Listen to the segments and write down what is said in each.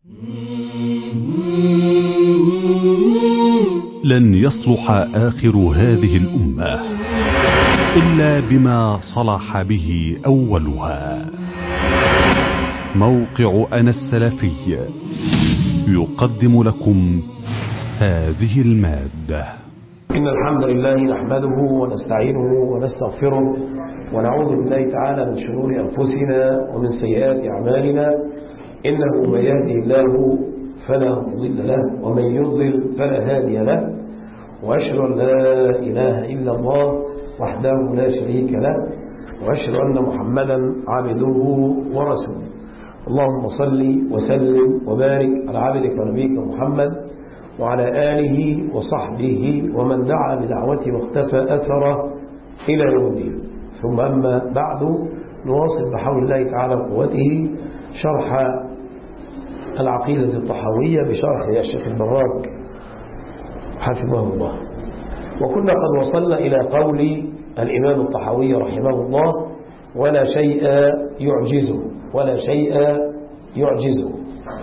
لن يصلح آخر هذه الأمة إلا بما صلح به أولها. موقع أنا السلفي يقدم لكم هذه المادة. إن الحمد لله نحمده ونستعينه ونستغفره ونعوذ بالله تعالى من شرور أنفسنا ومن سيئات أعمالنا، إنه من يهدي الله فلا مضل له ومن يضلل فلا هادي له، وأشهد أن لا إله إلا الله وحده لا شريك له، وأشهد أن محمدا عبده ورسوله. اللهم صل وسلم وبارك على عبدك ونبيك محمد وعلى آله وصحبه ومن دعا بدعوته واختفى أثره إلى يوم الدين. ثم أما بعد، نواصل بحول الله تعالى وقوته شرح العقيدة الطحاوية بشرح الشيخ البراك حفظه الله. وكنا قد وصلنا إلى قول الإمام الطحاوي رحمه الله: ولا شيء يعجزه، ولا شيء يعجزه.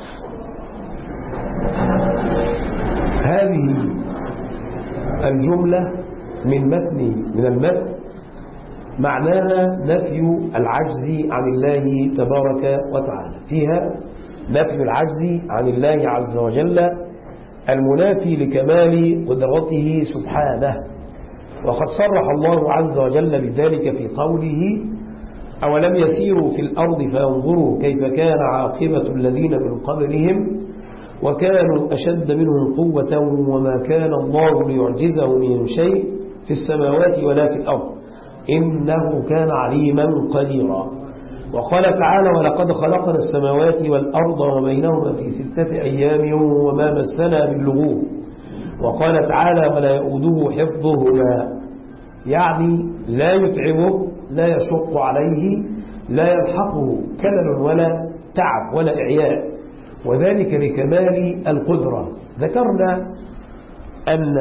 هذه الجملة من المتن معناها نفي العجز عن الله تبارك وتعالى، فيها نفي العجز عن الله عز وجل المنافي لكمال قدرته سبحانه. وقد صرح الله عز وجل بذلك في قوله: أولم يسيروا في الأرض فينظروا كيف كان عاقبة الذين من قبلهم وكانوا أشد منهم قوة وما كان الله ليعجزه من شيء في السماوات ولا في الأرض إنه كان عليما قديرا. وقال تعالى: ولقد خلقنا السماوات والأرض وبينهما في 6 أيام وما مسنا من لغوب. وقال تعالى: ولا يؤوده حفظهما، يعني لا يتعبه، لا يشق عليه، لا يلحقه كلل ولا تعب ولا إعياء، وذلك لكمال القدرة. ذكرنا أن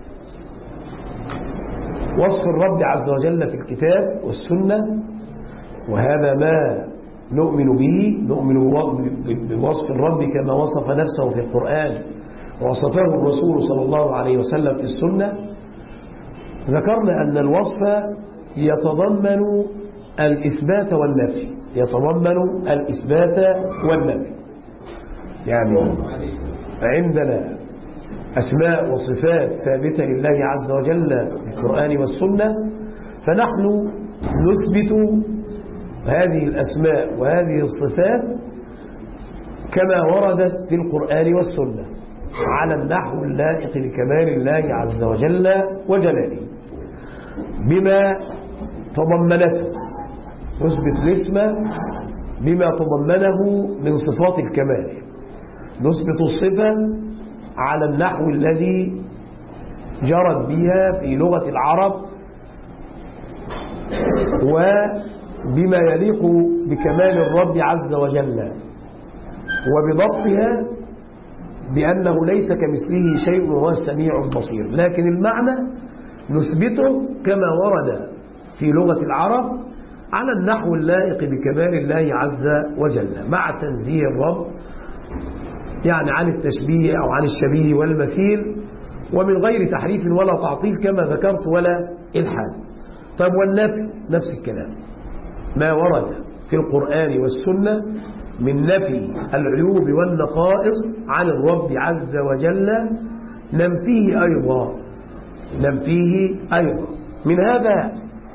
وصف الرب عز وجل في الكتاب والسنة، وهذا ما نؤمن به، نؤمن بوصف الرب كما وصف نفسه في القرآن ووصفه الرسول صلى الله عليه وسلم في السنة. ذكرنا أن الوصف يتضمن الإثبات والنفي، يتضمن الإثبات والنفي. يعني عندنا أسماء وصفات ثابتة لله عز وجل في القرآن والسنة، فنحن نثبت هذه الأسماء وهذه الصفات كما وردت في القرآن والسنة على النحو اللائق بكمال الله عز وجل وجلاله بما تضمنته. نثبت الاسم بما تضمنه من صفات الكمال، نثبت الصفة على النحو الذي جرت بها في لغة العرب وبما يليق بكمال الرب عز وجل، وبضبطها بأنه ليس كمثله شيء وهو السميع البصير. لكن المعنى نثبته كما ورد في لغة العرب على النحو اللائق بكمال الله عز وجل، مع تنزيه الرب يعني عن التشبيه أو عن الشبيه والمثيل، ومن غير تحريف ولا تعطيل كما ذكرت ولا إلحاد. طيب، والنفي نفس الكلام، ما ورد في القرآن والسنة من نفي العيوب والنقائص عن الرب عز وجل ننفيه أيضا. من هذا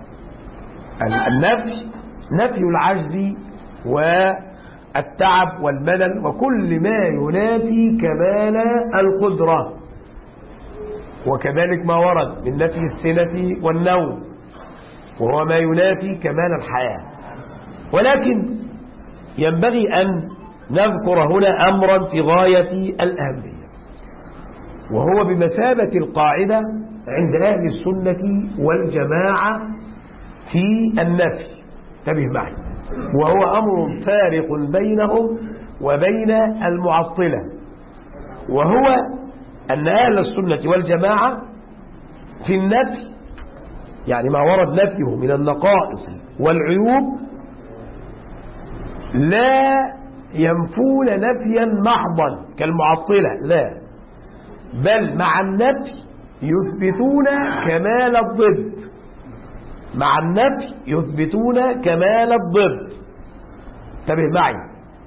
النفي نفي العجز والتعب والملل وكل ما ينافي كمال القدرة، وكذلك ما ورد من نفي السنة والنوم وهو ما ينافي كمال الحياة. ولكن ينبغي أن نذكر هنا أمرا في غاية الأهمية، وهو بمثابة القاعدة عند أهل السنة والجماعة في النفي. انتبه معي، وهو أمر فارق بينهم وبين المعطلة، وهو أن أهل السنة والجماعة في النفي، يعني ما ورد نفيه من النقائص والعيوب، لا ينفون نفيا محضا كالمعطلة، لا، بل مع النفي يثبتون كمال الضد. مع النفي يثبتون كمال الضد. انتبه معي.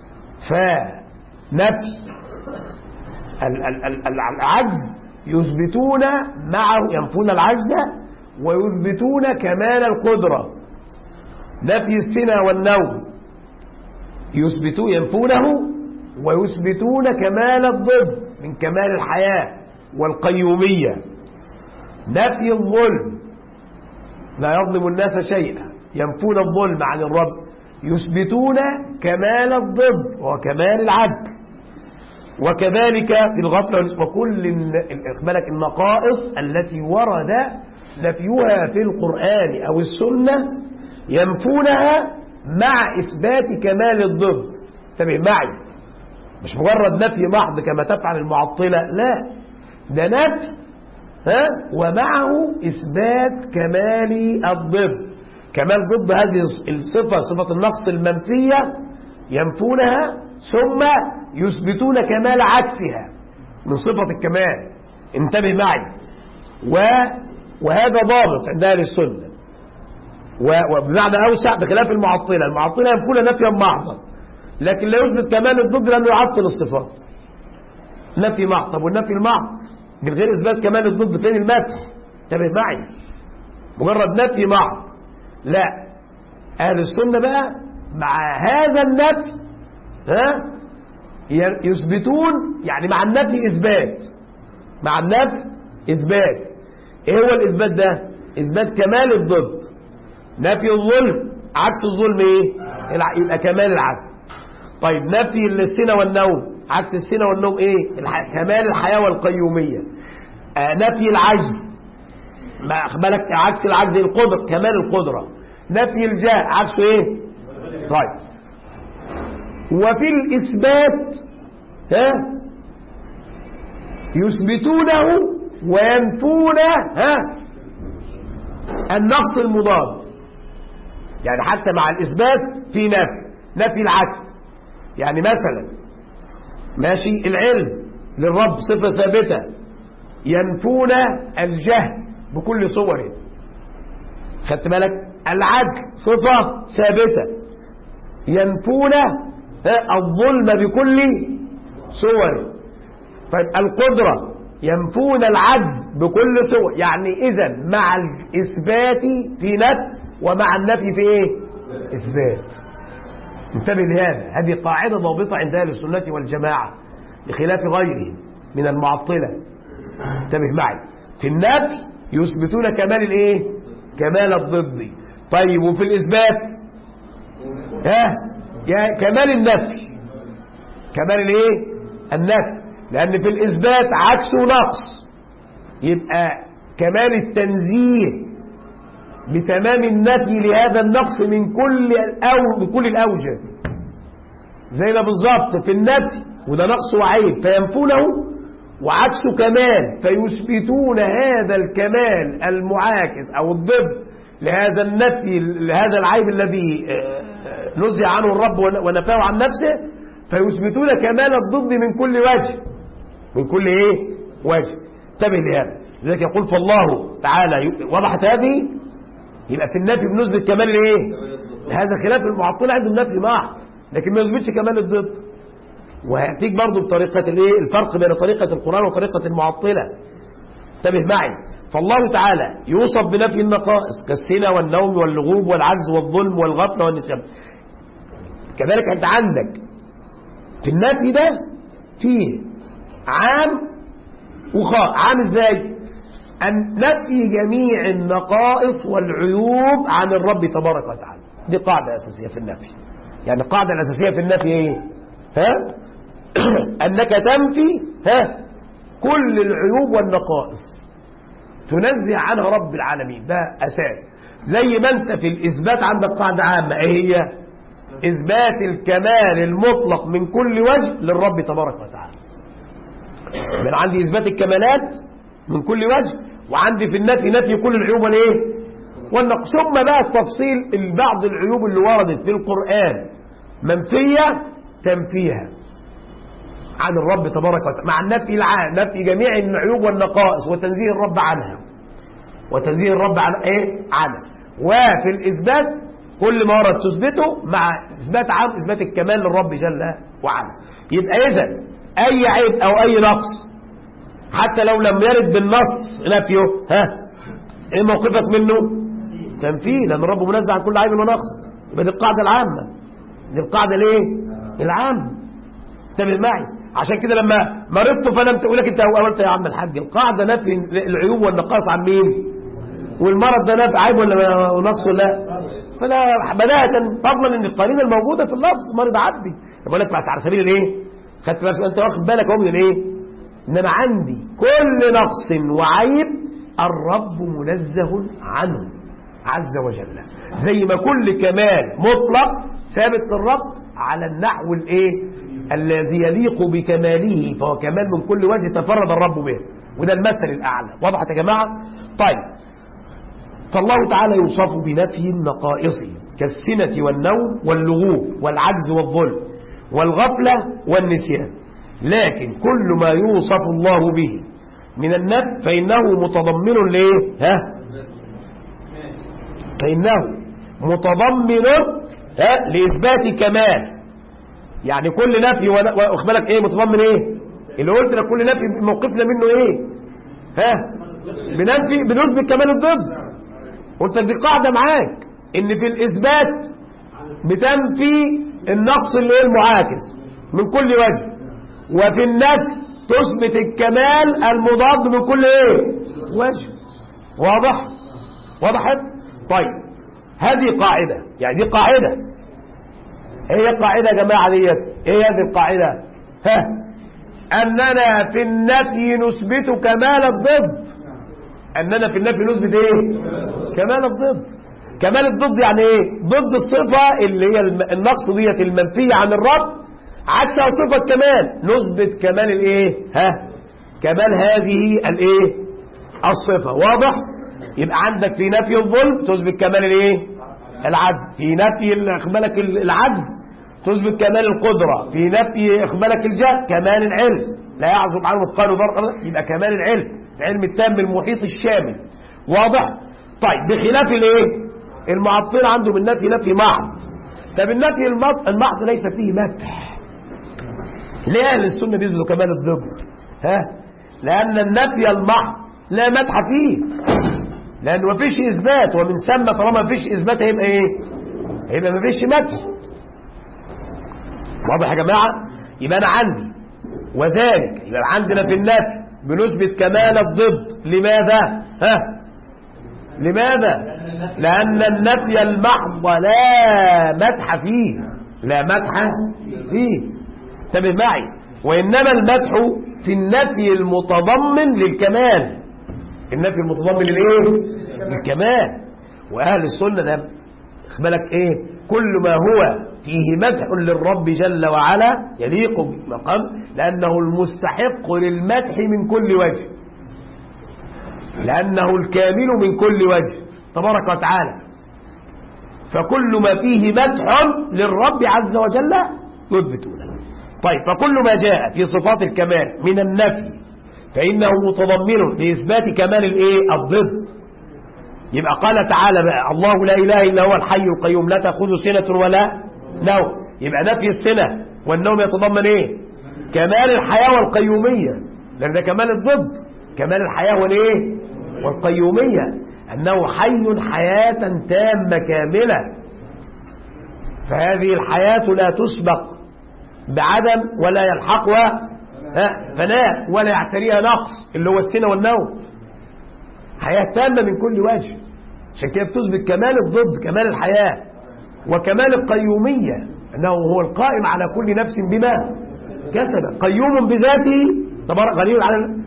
فنفي العجز يثبتون معه، ينفون العجز ويثبتون كمال القدرة. نفي السنة والنوم ينفونه ويثبتون كمال الضد من كمال الحياة والقيومية. نفي الظلم، لا يظلم الناس شيئا، ينفون الظلم عن الرب، يثبتون كمال الضد وكمال العدل. وكذلك في الغفلة وكل النقائص التي ورد نفيها في القرآن أو السنة ينفونها مع إثبات كمال الضد. انتبه معي، مش مجرد نفي محض كما تفعل المعطلة، لا، ده نفي ومعه إثبات كمال الضد. كمال ضد هذه الصفة، صفة النقص المنفية، ينفونها ثم يثبتون كمال عكسها من صفة الكمال. انتبه معي. وهذا ضابط عند أهل السنة، وبمعنى أوسع بخلاف المعطلة. المعطلة ينفون نفيا محضا، لكن لا يثبت كمال الضد لأنه يعطل الصفات. نفي محض. طب والنفي المحض من غير إثبات كمال الضد فين المدح؟ انتبه معي. مجرد نفي محض، لا. أهل السنة بقى مع هذا النفي يثبتون، يعني مع النفي إثبات. مع النفي إثبات. إيه هو الإثبات ده؟ إثبات كمال الضد. نفي الظلم، عكس الظلم إيه؟ يبقى كمال العدل. طيب نفي السنة والنوم، عكس السنة والنوم إيه؟ كمال الحياة والقيومية. نفي العجز، ما أخبرك عكس العجز القدر، كمال القدرة. نفي الجاه عكسه إيه؟ طيب وفي الإثبات يثبتونه وينفون النقص المضاد. يعني حتى مع الإثبات في نفي العكس. يعني مثلا ماشي العلم للرب صفة ثابتة، ينفون الجهل بكل صوره. خدت بالك؟ العدل صفة ثابتة، ينفون الظلم بكل صوره. طيب القدرة ينفون العجز بكل صور. يعني إذا مع الإثبات في نفي ومع النفي في إيه؟ إثبات. انتبه لهذا، هذه قاعدة ضابطة عند أهل السنة والجماعة بخلاف غيرهم من المعطلة. انتبه معي. في النفي يثبتون كمال الإيه؟ كمال الضد. طيب وفي الإثبات كمال النفي. كمال الإيه؟ النفي. لأن في الإثبات عكسه نقص، يبقى كمال التنزيه بتمام النفي لهذا النقص من كل الأوجه. زينا بالظبط في النفي، وده نقص وعيب فينفونه، وعكسه كمال فيثبتون هذا الكمال المعاكس أو الضد لهذا النفي، لهذا العيب الذي نزع عنه الرب ونفاه عن نفسه، فيثبتون كمال الضد من كل وجه. من كل ايه؟ وجه. انتبه لهذا. لذلك يقول فالله تعالى وضحت هذه، يبقى في النفي بنثبت كمال الايه؟ هذا خلاف المعطلة عندهم نفي محض، لكن ما يثبتش كمال الضد. وهيأتيك برضه بطريقة الايه؟ الفرق بين طريقة القرآن وطريقة المعطلة. انتبه معي. فالله تعالى يوصف بنفي النقائص كالسنة والنوم واللغوب والعجز والظلم والغفلة والنسيان. كذلك انت عندك في النفي ده فيه عام وخاص. عام ازاي؟ أن نفي جميع النقائص والعيوب عن الرب تبارك وتعالى. دي قاعدة أساسية في النفي. يعني القاعدة الأساسية في النفي ايه؟ أنك تنفي كل العيوب والنقائص، تنزه عنها رب العالمين. ده أساس. زي ما أنت في الإثبات عندك قاعدة عامة، ايه هي؟ إثبات الكمال المطلق من كل وجه للرب تبارك وتعالى. من عندي إثبات الكمالات من كل وجه، وعندي في النفي نفي كل العيوب والايه؟ والنقص. ثم بقى التفصيل بعض العيوب اللي وردت في القرآن منفية تنفيها عن الرب تبارك وتعالى، مع النفي العام، نفي جميع العيوب والنقائص وتنزيه الرب عنها، وتنزيه الرب عن عنها. وفي الإثبات كل ما ورد تثبته مع إثبات عام، إثبات الكمال للرب جل وعلا. يبقى إذا أي عيب أو أي نقص حتى لو لم يرد بالنص نفيه، إيه موقفك منه؟ تنفيه، لأن الرب منزه عن كل عيب ونقص. يبقى دي القاعدة العامة، دي القاعدة ليه؟ العامة. انتبه معي، عشان كده لما مرضت فنمت أقول لك أنت قلت يا عم الحاج القاعدة نفي العيوب والنقائص عن مين؟ والمرض ده نفي عيب ولا نقص ولا لا؟ فلا بداية فضلا ان القرينه الموجوده في اللفظ مرض عبدي. بقول لك بس على سبيل الايه؟ خدت بالك انت واخد بالك اهو من الايه؟ ان انا عندي كل نقص وعيب الرب منزه عنه عز وجل، زي ما كل كمال مطلق ثابت للرب على النحو الايه؟ الذي يليق بكماله، فهو كمال من كل وجه تفرد الرب به، وده المثل الاعلى. وضحت يا جماعه؟ طيب، فالله تعالى يوصف بنفي النقائص كالسنة والنوم واللغوب والعجز والظلم والغفلة والنسيان، لكن كل ما يوصف الله به من النفي فإنه متضمن ليه؟ فإنه متضمن لإثبات كمال. يعني كل نفي واخبالك ايه متضمن ايه؟ اللي قلت لك كل نفي موقفنا منه ايه؟ بنثبت كمال الضد. قلت لك دي قاعدة معاك ان في الاثبات بتنفي النقص اللي هي المعاكس من كل وجه، وفي النفي تثبت الكمال المضاد من كل ايه وجه. واضح؟ وضحت؟ طيب، هذه قاعدة، يعني دي قاعدة، هي قاعدة يا جماعة ديت، ايه هذه القاعدة؟ اننا في النفي نثبت كمال الضد. اننا في النفي نثبت ايه؟ كمال الضد. كمال الضد يعني ايه؟ ضد الصفة اللي هي النقص ديت المنفية عن الرب، عكسها صفة كمال، نثبت كمال الايه؟ كمال هذه الايه؟ الصفة. واضح؟ يبقى عندك في نفي الظلم تثبت كمال الايه؟ العدل، في نفي اخبالك العجز تثبت كمال القدرة، في نفي اخبالك الجهل كمال العلم، لا يعزب عنه مثقال ذرة، يبقى كمال العلم التام المحيط الشامل. واضح؟ طيب، بخلاف الايه؟ المعطل عنده من نفي محض. طب النفي المحض ليس فيه مدح. ليه اهل السنه بيثبتوا كمال الضد؟ لان النفي المحض لا مدح فيه، لان ما فيش اثبات، ومن ثم طالما ما فيش اثبات هيبقى ايه؟ هيبقى ما فيش مدح. واضح يا جماعه؟ يبقى انا عندي وذلك، يبقى عندنا في النفي بنثبت كمال الضد. لماذا؟ لماذا؟ لأن النفي المحض لا مدح فيه، لا مدح فيه. انتبه معي، وإنما المدح في النفي المتضمن للكمال. النفي المتضمن للإيه؟ للكمال. وأهل السنة ده اخبالك إيه؟ كل ما هو فيه مدح للرب جل وعلا يليق بمقام، لأنه المستحق للمدح من كل وجه، لأنه الكامل من كل وجه تبارك وتعالى. فكل ما فيه مدح للرب عز وجل يثبتونه. طيب، فكل ما جاء في صفات الكمال من النفي فإنه متضمن لإثبات كمال الايه؟ الضد. يبقى قال تعالى بقى: الله لا إله إلا هو الحي القيوم لا تأخذه سنة ولا نوم. يبقى نفي السنة والنوم يتضمن ايه؟ كمال الحياة والقيومية، لأن ده كمال الضد، كمال الحياة والايه؟ والقيومية، أنه حي حياة تامة كاملة. فهذه الحياة لا تسبق بعدم ولا يلحقها فناء ولا يعتريها نقص، اللي هو السنة والنوم. حياة تامة من كل وجه، عشان كده بتثبت كمال الضد، كمال الحياة وكمال القيومية، أنه هو القائم على كل نفس بما كسبت، قيوم بذاته تبارك غني عن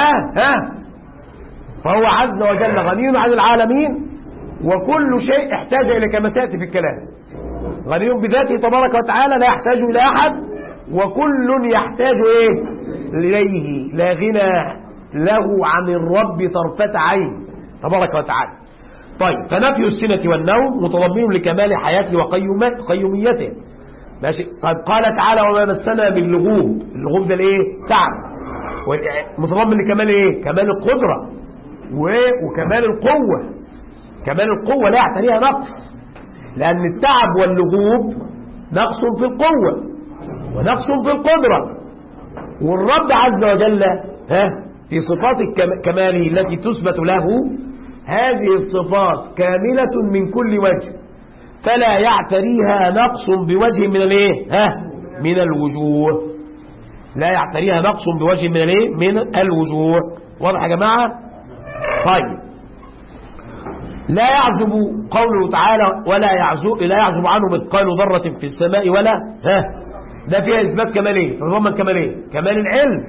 فهو عز وجل غني عن العالمين، وكل شيء احتاج إلى كما سيأتي في الكلام. غني بذاته تبارك وتعالى لا يحتاج إلى أحد، وكل يحتاج إليه، لا غنى له عن الرب طرفة عين تبارك وتعالى. طيب، فنفي السنة والنوم متضمن لكمال حياته وقيوميته. ماشي. طيب قال تعالى وما مسنا من لغوب. اللغوب ده الايه؟ تعب. متضمن لكمال ايه؟ كمال القدرة وكمال القوة. كمال القوة لا يعتريها نقص، لأن التعب واللغوب نقص في القوة ونقص في القدرة. والرب عز وجل في صفات كماله التي تثبت له هذه الصفات كاملة من كل وجه، فلا يعتريها نقص بوجه من الايه؟ من الوجوه. لا يعتريها نقص بوجه من الايه؟ من الوجوه. واضح يا جماعة؟ طيب لا يعزب قوله تعالى ولا يعزب عنه مثقال ذرة في السماء ولا ده فيها إثبات كمال ايه؟ تتضمن كمال ايه؟ كمال العلم.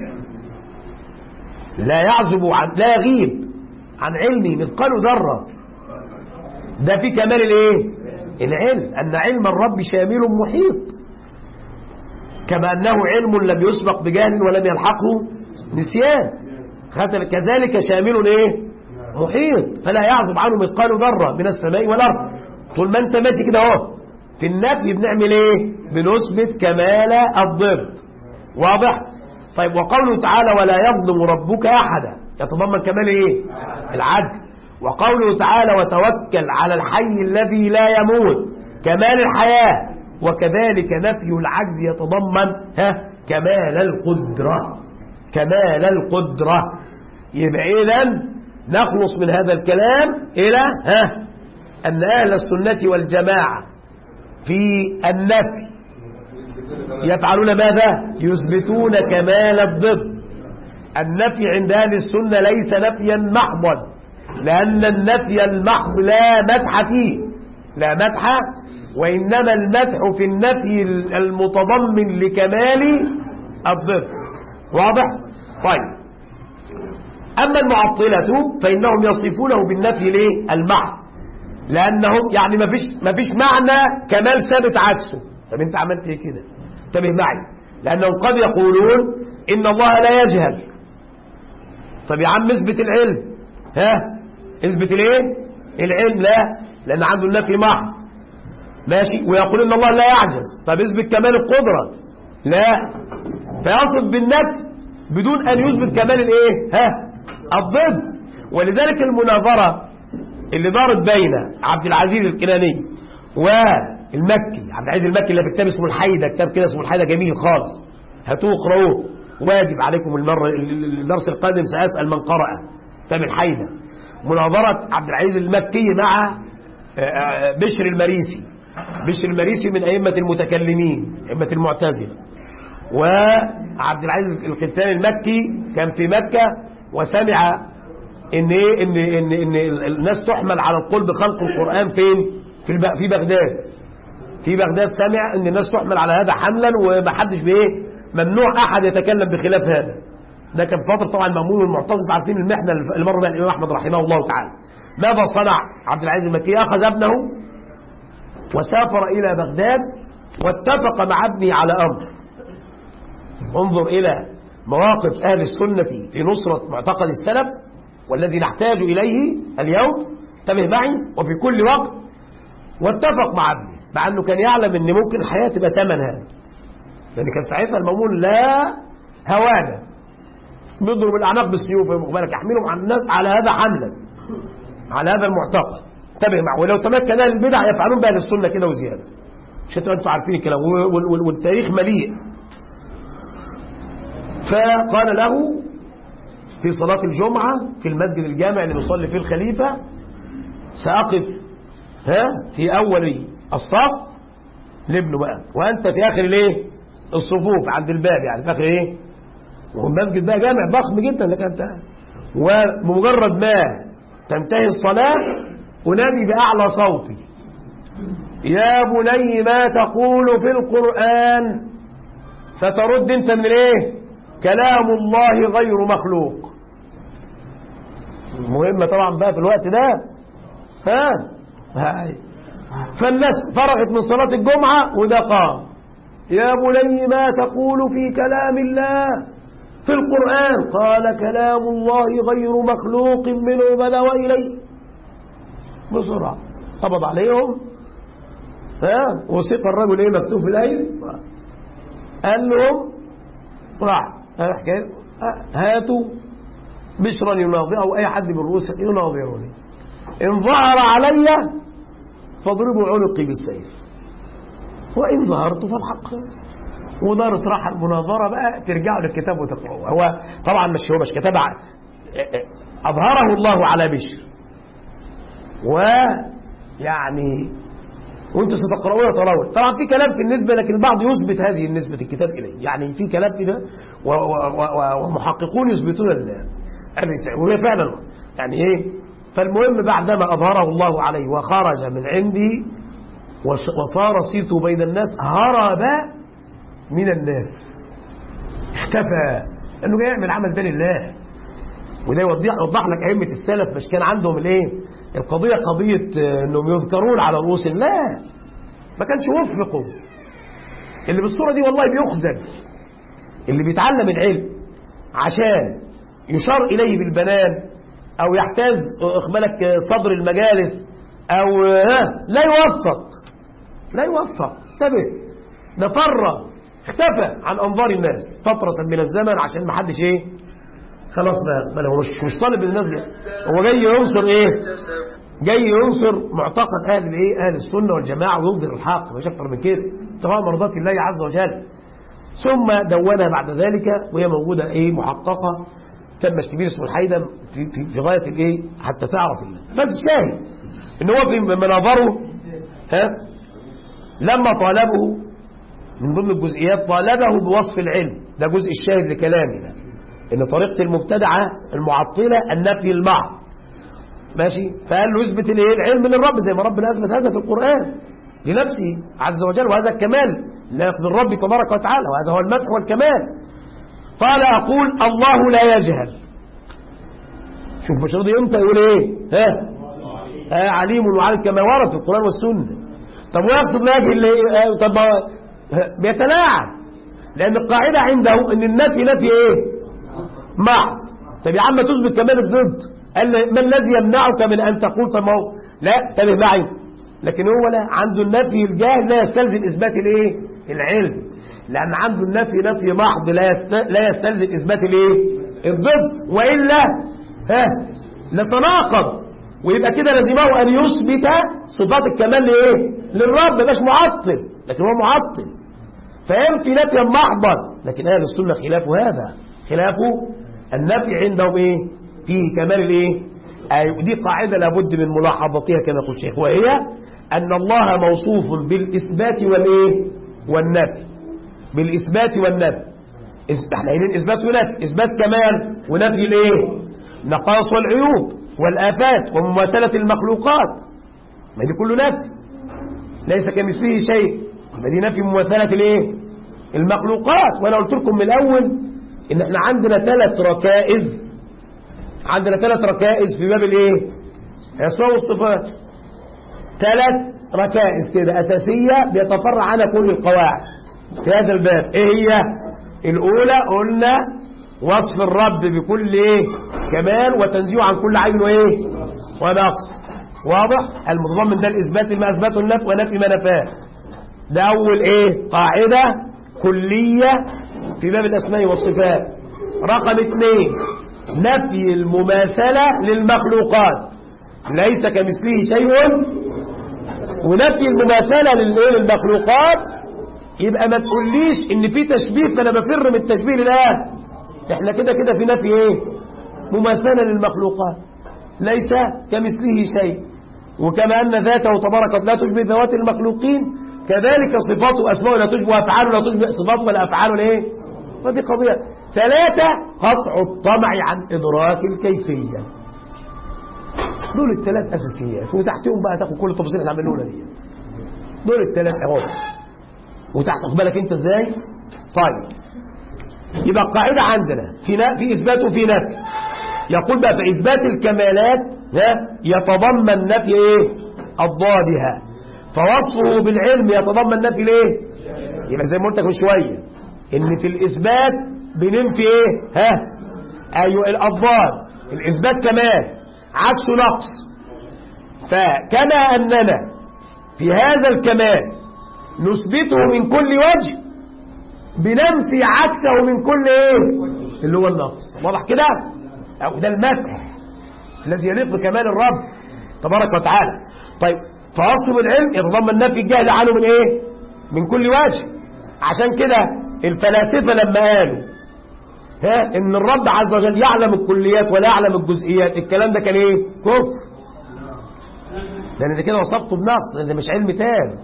لا يعزب لا يغيب عن علمي مثقال ذرة، ده في كمال الايه؟ العلم، أن علم الرب شامل محيط، كما أنه علم لم يسبق بجهل ولم يلحقه نسيان، كذلك شامل ايه؟ محيط. فلا يعزب عنه مثقال ذرة من السماء والأرض. طول ما انت ماشي كده اهو في النفي بنعمل ايه؟ بنثبت كمال الضد. واضح؟ طيب وقوله تعالى ولا يظلم ربك أحدا يتضمن كمال ايه؟ العدل. وقوله تعالى وتوكل على الحي الذي لا يموت كمال الحياة. وكذلك نفي العجز يتضمن كمال القدرة. كمال القدرة. يبقى إذن نخلص من هذا الكلام إلى أن أهل السنة والجماعة في النفي يفعلون ماذا؟ يثبتون كمال الضد. النفي عند أهل السنة ليس نفيا محضا، لأن النفي المحض لا مدح فيه، لا مدح، وإنما المدح في النفي المتضمن لكمال الضد. واضح؟ طيب أما المعطلة فإنهم يصفونه بالنفي ليه؟ المحض، لأنهم يعني ما فيش معنى كمال ثابت عكسه. طب أنت عملت إيه كده؟ انتبه معي، لأنهم قد يقولون إن الله لا يجهل. طب يا عم اثبت العلم، اثبت الايه؟ العلم. لا، لأن عنده النفي محض. ماشي. ويقول إن الله لا يعجز. طب اثبت كمال القدرة. لا، فيصف بالنفي بدون أن يثبت كمال الايه؟ الضد. ولذلك المناظرة اللي دارت بين عبد العزيز الكناني والمكي، عبد العزيز المكي اللي في كتاب اسمه الحيدة، كتاب كده اسمه الحيدة جميل خالص، هاتوه اقرأوه، واجب عليكم الدرس القادم سأسأل من قرأ كتاب الحيدة. مناظرة عبد العزيز المكي مع بشر المريسي. بشر المريسي من أئمة المتكلمين، أئمة المعتزلة. وعبد العزيز الختاني المكي كان في مكة وسمع ان ايه ان الناس تحمل على القول بخلق القرآن فين؟ في بغداد. في بغداد سمع ان الناس تحمل على هذا حملا، ومحدش بايه؟ ممنوع احد يتكلم بخلاف هذا. ده كان فتره طبعا المأمون والمعتصم، عارفين المحنه اللي مر بها الامام احمد رحمه الله تعالى. ماذا صنع عبد العزيز المكي؟ اخذ ابنه وسافر الى بغداد واتفق مع ابنه على امر. انظر الى مواقف اهل السنه في نصره معتقد السلف والذي نحتاج إليه اليوم. انتبه معي. وفي كل وقت. واتفق مع ابنه، مع أنه كان يعلم أن ممكن الحياة تبقى ثمن هذا، لأن كان ساعتها المأمون لا هوانا بيضرب الأعناق بالسيوف ومقبلك يحملهم عن الناس على هذا حملا، على هذا المعتقد. انتبه معي. ولو تمكن أهل البدع يفعلون بأهل السنة كده وزيادة. مش أنتوا عارفين الكلام، والتاريخ مليء. فقال له في صلاة الجمعة في المسجد الجامع اللي بيصلي فيه الخليفة سأقف في أول الصف لابنه بقى، وأنت في آخر الايه؟ الصفوف عند الباب، يعني في آخر ايه؟ والمسجد بقى جامع ضخم جدا لك أنت. وبمجرد ما تنتهي الصلاة أنادي بأعلى صوتي يا بني ما تقول في القرآن، فترد أنت من الايه؟ كلام الله غير مخلوق. مهمة طبعا بقى في الوقت ده. فالناس فرغت من صلاة الجمعة وده قام يا بني ما تقول في كلام الله في القرآن؟ قال كلام الله غير مخلوق منه بدا وإليه. بسرعة قبض عليهم وثق الرجل ايه مكتوب في الايدي. قال لهم راح هاتوا بشرا يناظر او اي حد من الرؤوس يناظروني، ان ظهر علي فاضربوا عنقي بالسيف وان ظهرت فالحق. ودارت راح المناظره بقى، ترجعوا للكتاب وتقرأوه. هو طبعا مش كتاب، اظهره الله على بشر، ويعني وانتم ستقرؤون ترون. طبعا في كلام في النسبه، لكن البعض يثبت هذه النسبه الكتاب اليه، يعني في كلام كده ومحققون يثبتون وهي فعلا يعني ايه. فالمهم بعدما اظهره الله عليه وخرج من عندي وصار صيته بين الناس، هرب من الناس، اختفى، انه جاي يعمل عمل ده لله. وده يوضح لك ائمه السلف مش كان عندهم الايه القضيه قضيه انهم يذكرون على رؤوس، لا، ما كانش وفقوا. اللي بالصوره دي والله بيخزن، اللي بيتعلم العلم عشان يشار اليه بالبنان او يحتاز اقبالك صدر المجالس او لا يوفق انتبه، نفر اختفى عن انظار الناس فتره من الزمن عشان ما حدش ايه خلاص بقى هو مش طالب الناس، هو جاي ينصر ايه، جاي ينصر معتقد اهل السنه والجماعه ويظهر الحق، مش اكتر من كده، ابتغاء مرضات الله عز وجل. ثم دونها بعد ذلك وهي موجوده ايه محققه، كان مش كبير اسمه الحيدم في غايه الايه حتى تعرف الله. بس شاهد ان هو في مناظره لما طالبه من ضمن الجزئيات طالبه بوصف العلم، ده جزء الشاهد لكلامنا، ان طريقه المبتدعه المعطله النفي المحض، ماشي. فقال له اثبت الايه العلم للرب زي ما ربنا اثبت هذا في القران لنفسه عز وجل، وهذا الكمال للرب تبارك وتعالى، وهذا هو المدح والكمال. قال اقول الله لا يجهل. شوف مش راضي امتى يقول ايه عليم وعالم كما ورد في القران والسنه. طب ويقصد لا يجهل طب بيتلاعب، لان القاعده عنده ان النفي نفي ايه محض. طب يا عم تثبت كمان الضد، قال ما الذي يمنعك من ان تقول طب ما هو لا انتبه معي، لكن هو لا عنده النفي الجاهل لا يستلزم اثبات الايه العلم، لان عنده النفي نفي محض لا يستلزم اثبات الايه الضد، والا لتناقض، ويبقى كده لازمه ان يثبت صفات الكمال لايه للرب، مش معطل، لكن هو معطل فينفي نفيا محضا. لكن اهل السنه خلاف هذا، خلاف النفي عندهم ايه فيه كمال الايه دي قاعده لابد من ملاحظتها كما يقول الشيخ، وهي ان الله موصوف بالاثبات والايه والنفي، بالاثبات والنفي. احنا قايلين اثبات ونفي، اثبات كمال ونفي الايه نقائص والعيوب والآفات ومماثلة المخلوقات، ما دي كله نفي، ليس كمثله شيء، ما دي نفي مماثلة الايه المخلوقات. وانا قلت لكم من الاول ان احنا عندنا ثلاث ركائز في باب الايه الاسماء والصفات، ثلاث ركائز كده اساسيه بيتفرع عنها كل القواعد في هذا الباب. ايه هي الاولى؟ قلنا وصف الرب بكل ايه كمال وتنزيه عن كل عيب وايه ونقص، واضح؟ المتضمن ده الاثبات ما اثبته النفي ونفي ما نفاه. ده اول ايه قاعده كليه في باب الاسماء والصفات. رقم 2 نفي المماثله للمخلوقات، ليس كمثله شيء، ونفي المماثله للمخلوقات. يبقى ما تقوليش ان في تشبيه فانا بفر من التشبيه لله، احنا كده في نفي ايه مماثله للمخلوقات، ليس كمثله شيء، وكما ان ذاته تبارك لا تشبه ذوات المخلوقين كذلك صفاته واسماءه لا تشبه افعاله لا تشبه صفاته ولا افعاله الايه. فدي قضيه. 3 قطع الطمع عن ادراك الكيفيه. دول الثلاث اساسيات، وتحتهم بقى تاخد كل التفاصيل اللي عملوها دي. دول الثلاث اهو، وتحت بالك انت ازاي. طيب يبقى القاعده عندنا في اثبات وفي نفي. يقول بقى في اثبات الكمالات يتضمن نفي ايه اضدادها، فوصفه بالعلم يتضمن نفي الايه. يبقى زي ما قلت من شويه ان في الاثبات بننفي ايه ايوه الاضداد، الاثبات كمال عكسه نقص. فكما اننا في هذا الكمال نثبته من كل وجه بننفي عكسه من كل ايه اللي هو النقص. واضح كده؟ أو ده المدح الذي يليق بكمال الرب تبارك وتعالى. طيب فأصل العلم يتضمن نفي الجهل عنه من ايه؟ من كل وجه. عشان كده الفلاسفة لما قالوا ان الرب عز وجل يعلم الكليات ولا يعلم الجزئيات، الكلام ده كان ايه؟ كفر، لان ده كده وصفته بنقص، لان ده مش علم تام.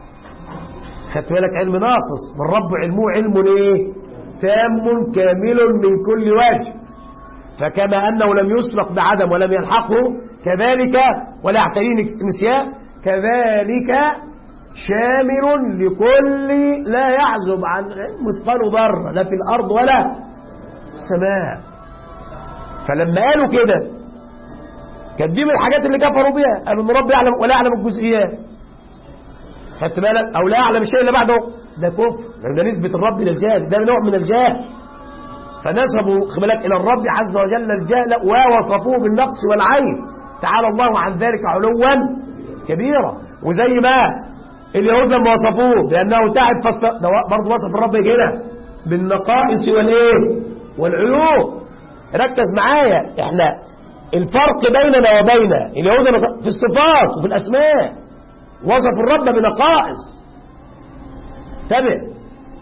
خدت بالك؟ علم ناقص، والرب علمه علم ايه؟ تام كامل من كل وجه. فكما انه لم يسبق بعدم ولم يلحقه كذلك ولا يعتريه نسيان، كذلك شامل لكل لا يعزب عن مثقال ذرة لا في الارض ولا السماء. فلما قالوا كده كانت دي من الحاجات اللي كفروا بها، قالوا ان رب يعلم ولا يعلم الجزئيات. خدت بالك؟ او لا يعلم الشيء اللي بعده، ده كفر، ده نسبة الرب الى الجهل، ده نوع من الجهل. فنسبوا خبالك الى الرب عز وجل الجهل ووصفوه بالنقص والعيب، تعالى الله عن ذلك علوا كبيرا. وزي ما اليهود لما وصفوه بانه تعب ده برضه وصف الرب هنا بالنقائص والايه والعيوب. ركز معايا، احنا الفرق بيننا وبين اليهود في الصفات وفي الاسماء، وصف الرب بنقائص. تابع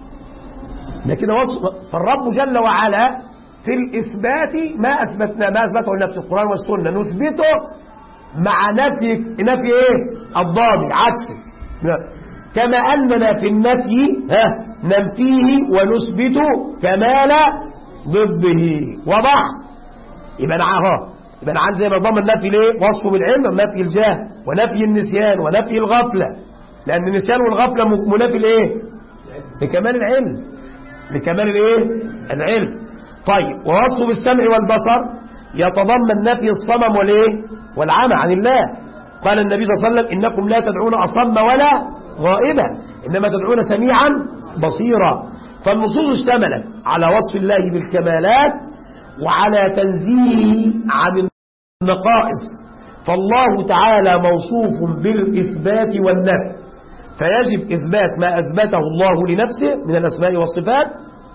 ده كده وصف. فالرب جل وعلا في الإثبات ما أثبته لنفسه القرآن والسنة نثبته مع نفي إيه؟ الضابط عكسه. كما أننا في النفي ننفيه ونثبت كمال ضده. وضع يبقى نعم زي ما ضمن النفي ليه؟ وصفه بالعلم، نفي الجهل ونفي النسيان ونفي الغفلة، لأن النسيان والغفلة منافي لإيه؟ لكمال العلم، لكمال الايه؟ العلم. طيب ووصفه بالسمع والبصر يتضمن نفي الصمم والايه؟ والعمى عن الله. قال النبي صلى الله عليه وسلم انكم لا تدعون اصم ولا غائبا انما تدعون سميعا بصيرا. فالنصوص اشتملت على وصف الله بالكمالات وعلى تنزيهه عن النقائص. فالله تعالى موصوف بالاثبات والنفي، فيجب إثبات ما أثبته الله لنفسه من الأسماء والصفات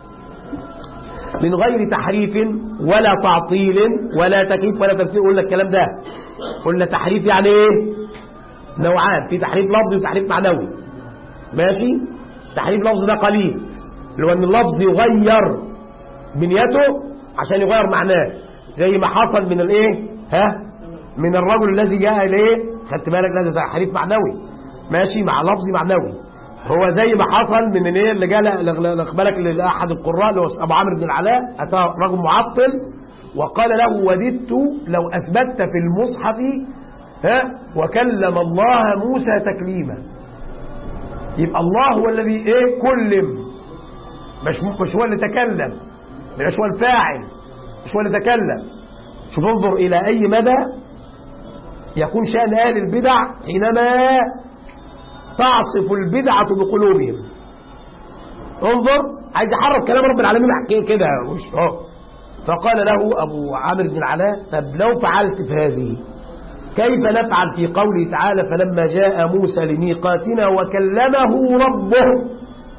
من غير تحريف ولا تعطيل ولا تكييف ولا تمثيل. قلنا الكلام ده، قلنا تحريف يعني ايه؟ نوعان، في تحريف لفظي وتحريف معنوي. ماشي؟ تحريف لفظي ده قليل، اللي هو ان اللفظ يغير بنيته عشان يغير معناه، زي ما حصل من الايه؟ من الرجل الذي جاء اليه. خدت بالك؟ ده تحريف معنوي ماشي مع لفظي معنوي. هو زي ما حصل من ايه اللي جاء بالك لاحد القراء اللي هو ابو عمرو بن العلاء، اتى رجل معطل وقال له وددت لو اثبتت في المصحف وكلم الله موسى تكليما. يبقى الله هو الذي ايه؟ كلم، مش هو اللي تكلم، مش هو الفاعل، مش هو اللي تكلم. شوف انظر الى اي مدى يكون شأن اهل البدع حينما تعصف البدعة بقلوبهم. انظر، عايز يحرف كلام رب العالمين كده فقال له أبو عمرو بن العلاء طب لو فعلت في هذه كيف نفعل في قوله تعالى فلما جاء موسى لميقاتنا وكلمه ربه؟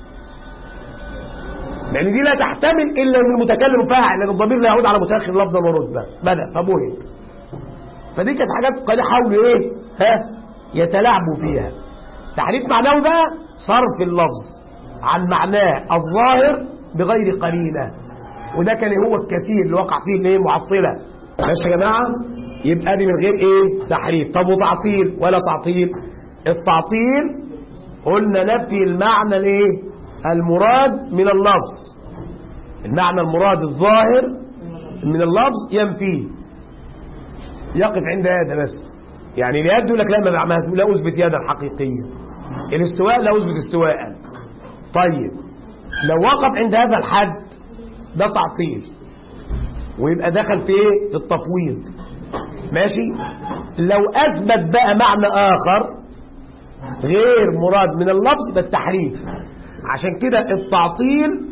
يعني دي لا تحتمل إلا أن المتكلم فاعل، لأن الضمير لا يعود على متأخر لفظا ورتبة بدأ فبهت. فدي كانت حاجات قد حاولوا إيه؟ يتلاعبوا فيها. تحريف معنوي بقى صرف اللفظ عن معناه الظاهر بغير قرينة، وده كان هو الكثير اللي وقع فيه الايه؟ معطلة. ماشي يا جماعة؟ يبقى دي من غير ايه؟ تحريف. طب وتعطيل ولا تعطيل؟ التعطيل قلنا نفي المعنى الايه؟ المراد من اللفظ. المعنى المراد الظاهر من اللفظ ينفيه، يقف عند هذا بس. يعني لا يبدو لك لا أثبت يدا حقيقية، الاستواء لا أثبت استواء. طيب لو وقف عند هذا الحد ده تعطيل، ويبقى دخل في ايه؟ في التفويض. ماشي؟ لو أثبت بقى معنى آخر غير مراد من اللفظ يبقى التحريف. عشان كده التعطيل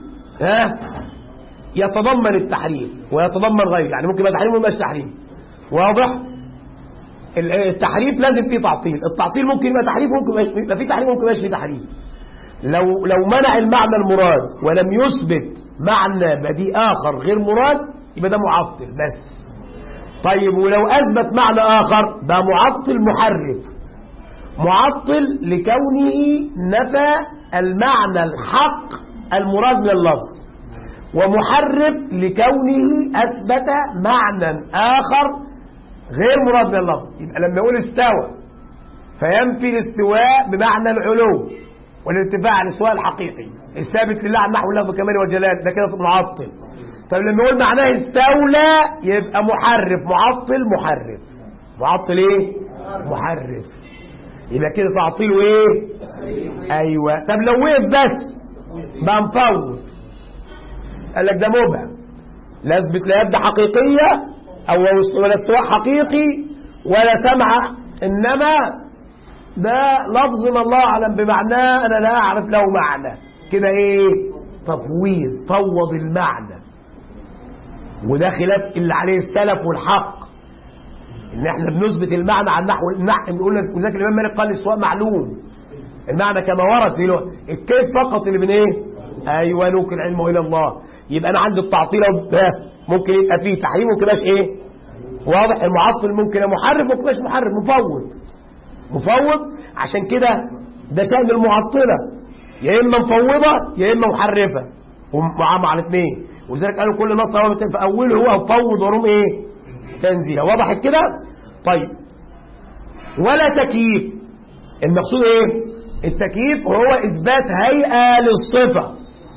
يتضمن التحريف ويتضمن غيره، يعني ممكن يبقى تحريف وما يبقاش تحريف. واضح؟ التحريف لازم فيه تعطيل. التعطيل ممكن يبقى تحريف، ممكن يبقى فيه تحريف، ممكن يبقاش فيه تحريف. لو منع المعنى المراد ولم يثبت معنى بديء آخر غير مراد يبقى ده معطل بس. طيب ولو أثبت معنى آخر ده معطل محرف، معطل لكونه نفى المعنى الحق المراد من اللفظ، ومحرف لكونه أثبت معنى آخر غير مراد من اللفظ. يبقى لما يقول استوى فينفي الاستواء بمعنى العلو والارتفاع عن الاستواء الحقيقي الثابت لله عن نحو الله بكماله وجلاله، ده كده معطل. طب لما يقول معناه استولى يبقى محرف، معطل محرف. معطل ايه؟ محرف. يبقى كده تعطيله ايه؟ ايوه. طب لو وقف بس بقى مفوض، قال لك ده مبهم، لا يثبت لا يد حقيقيه او ولا استواء حقيقي ولا سمع، انما ده لفظ ما الله اعلم بمعناه، انا لا اعرف له معنى. كده ايه؟ تفويض، فوض المعنى. وده خلاف اللي عليه السلف والحق، ان احنا بنثبت المعنى عن نحو بنقول وذاك الامام مالك قال الاستواء معلوم، المعنى كما ورد في الكيف فقط اللي من ايه؟ ايوه نوكل العلم الى الله. يبقى انا عندي التعطيل ممكن يبقى فيه تحريم، ممكن يبقاش ايه؟ واضح. المعطل ممكن يبقى محرف، ممكن يبقاش محرف، مفوض. عشان كده ده شأن المعطلة، يا اما مفوضة يا اما محرفة، ومعاهم على الاثنين. ولذلك قالوا كل نص هو في اوله هو مفوض ورم ايه؟ تنزيله. وضحت كده؟ طيب ولا تكييف. المقصود ايه؟ التكييف هو اثبات هيئة للصفة،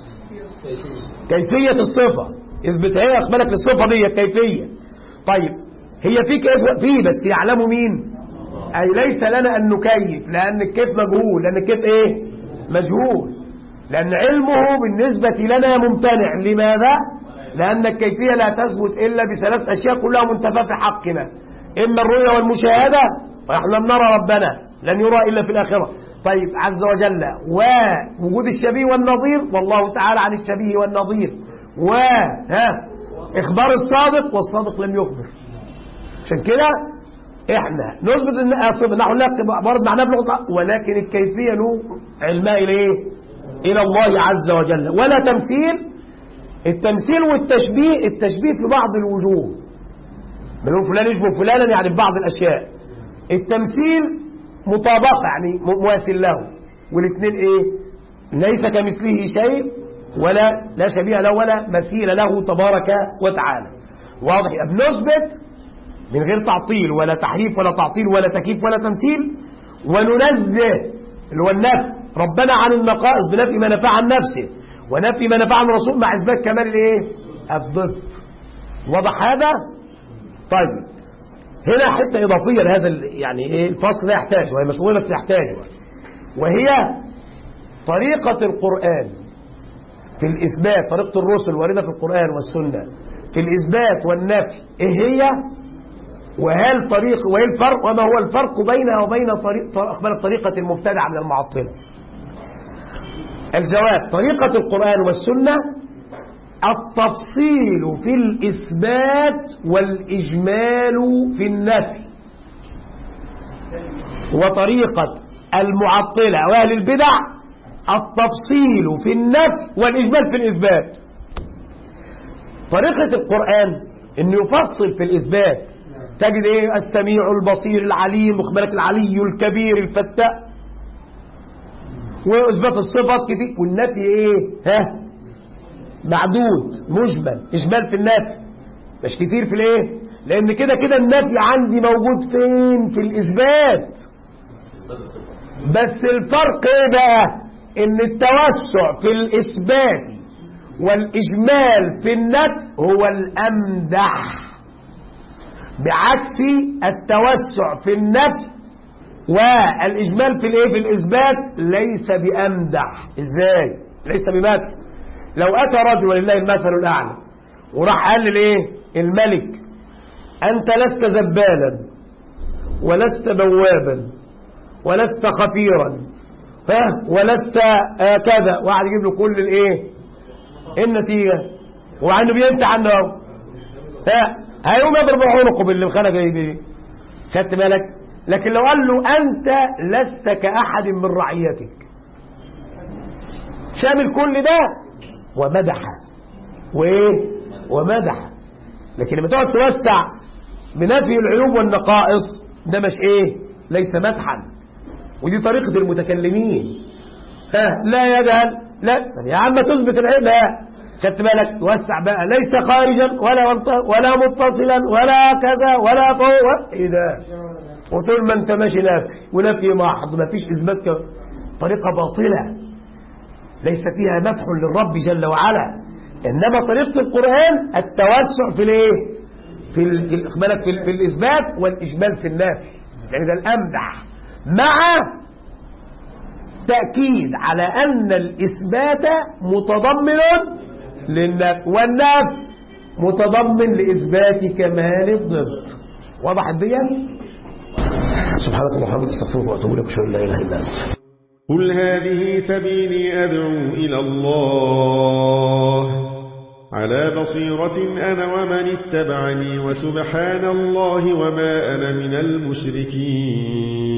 كيفية الصفة، اثبت هيئة اخبارك للصفة دي كيفية. طيب هي في كيف فيه، بس يعلمه مين؟ أي ليس لنا أن نكيف، لأن الكيف مجهول، لأن الكيف إيه؟ مجهول، لأن علمه بالنسبة لنا ممتنع. لماذا؟ لأن الكيفية لا تثبت إلا بثلاث أشياء كلها منتفى في حقنا، إما الرؤية والمشاهدة، ونحن لم نرى ربنا، لن يرى إلا في الآخرة. طيب عز وجل، ووجود الشبيه والنظير، والله تعالى عن الشبيه والنظير، إخبار الصادق، والصادق لم يخبر. عشان كده احنا نثبت ان اصل نحن برضه معناه بلغه، ولكن الكيفيه له علمها الى الى الله عز وجل. ولا تمثيل. التمثيل والتشبيه، التشبيه في بعض الوجوه، بنقول فلان يشبه فلانا يعني في بعض الاشياء. التمثيل مطابقه يعني مواسل له، والاثنين ايه؟ ليس كمثله شيء ولا لا شبيه له ولا مثيل له تبارك وتعالى. واضح؟ بنثبت من غير تعطيل ولا تحريف ولا تعطيل ولا تكييف ولا تمثيل، وننزه اللي هو النفي ربنا عن النقائص بنفي ما نفع عن نفسه، ونفي ما نفع عن الرسول مع اثبات كمال الايه؟ الضد. واضح هذا؟ طيب هنا حته اضافيه لهذا يعني ايه الفصل ده يحتاج، وهي مسؤوليه بس يحتاج، وهي طريقه القران في الاثبات، طريقه الرسل وارده في القران والسنه في الاثبات والنفي ايه هي؟ وهل طريق وايه الفرق، وما هو الفرق بينها وبين طريقة المبتدع من المعطلة؟ الجواب: طريقة القرآن والسنة التفصيل في الإثبات والإجمال في النفي، وطريقة المعطلة وأهل البدع التفصيل في النفي والإجمال في الإثبات. طريقة القرآن إنه يفصل في الإثبات، تجد ايه؟ السميع البصير العليم، مخبرك العلي الكبير الفتاح، واثبات الصفات كتير. والنفي ايه؟ معدود مجمل، اجمال في النفي مش كتير في الايه؟ لان كده كده النفي عندي موجود فين؟ في الاثبات. بس الفرق ايه بقى؟ ان التوسع في الاثبات والاجمال في النفي هو الامدح، بعكس التوسع في النفي والإجمال في الايه؟ في الإثبات ليس بأمدح. ازاي؟ ليس بمدح. لو أتى رجل ولله المثل الأعلى وراح قال للايه؟ الملك: أنت لست زبالا ولست بوابا ولست خفيرا ولست كذا، وقعد يجيب له كل الايه؟ النتيجة، وعنده بينتع عنه هيقوم يضرب عنقه باللي خلق دي. خدت بالك؟ لكن لو قال له أنت لست كأحد من رعيتك، شامل كل ده ومدح وإيه ومدح. لكن لما تقعد توسع بنفي العيوب والنقائص ده مش إيه ليس مدحا، ودي طريقة المتكلمين. لا يجهل، لا يا عم تثبت العيب، لا خدت بالك توسع بقى، ليس خارجا ولا متصلا ولا كذا ولا فوق، ايه ده؟ وطول ما انت ماشي نافي ونفي محض ما فيش اثبات، طريقه باطله ليس فيها مدح للرب جل وعلا. انما طريقه القران التوسع في الايه؟ في الاثبات والاجمال في النفي، يعني ده الامدح مع تاكيد على ان الاثبات متضمن للنفي والنفي متضمن لإثبات كمال الضد. واضح الدنيا؟ سبحانك اللهم وبحمدك استغفرك واتوب اليك، اشهد ان لا اله الا انت. قل هذه سبيلي أدعو إلى الله على بصيرة أنا ومن اتبعني، وسبحان الله وما أنا من المشركين.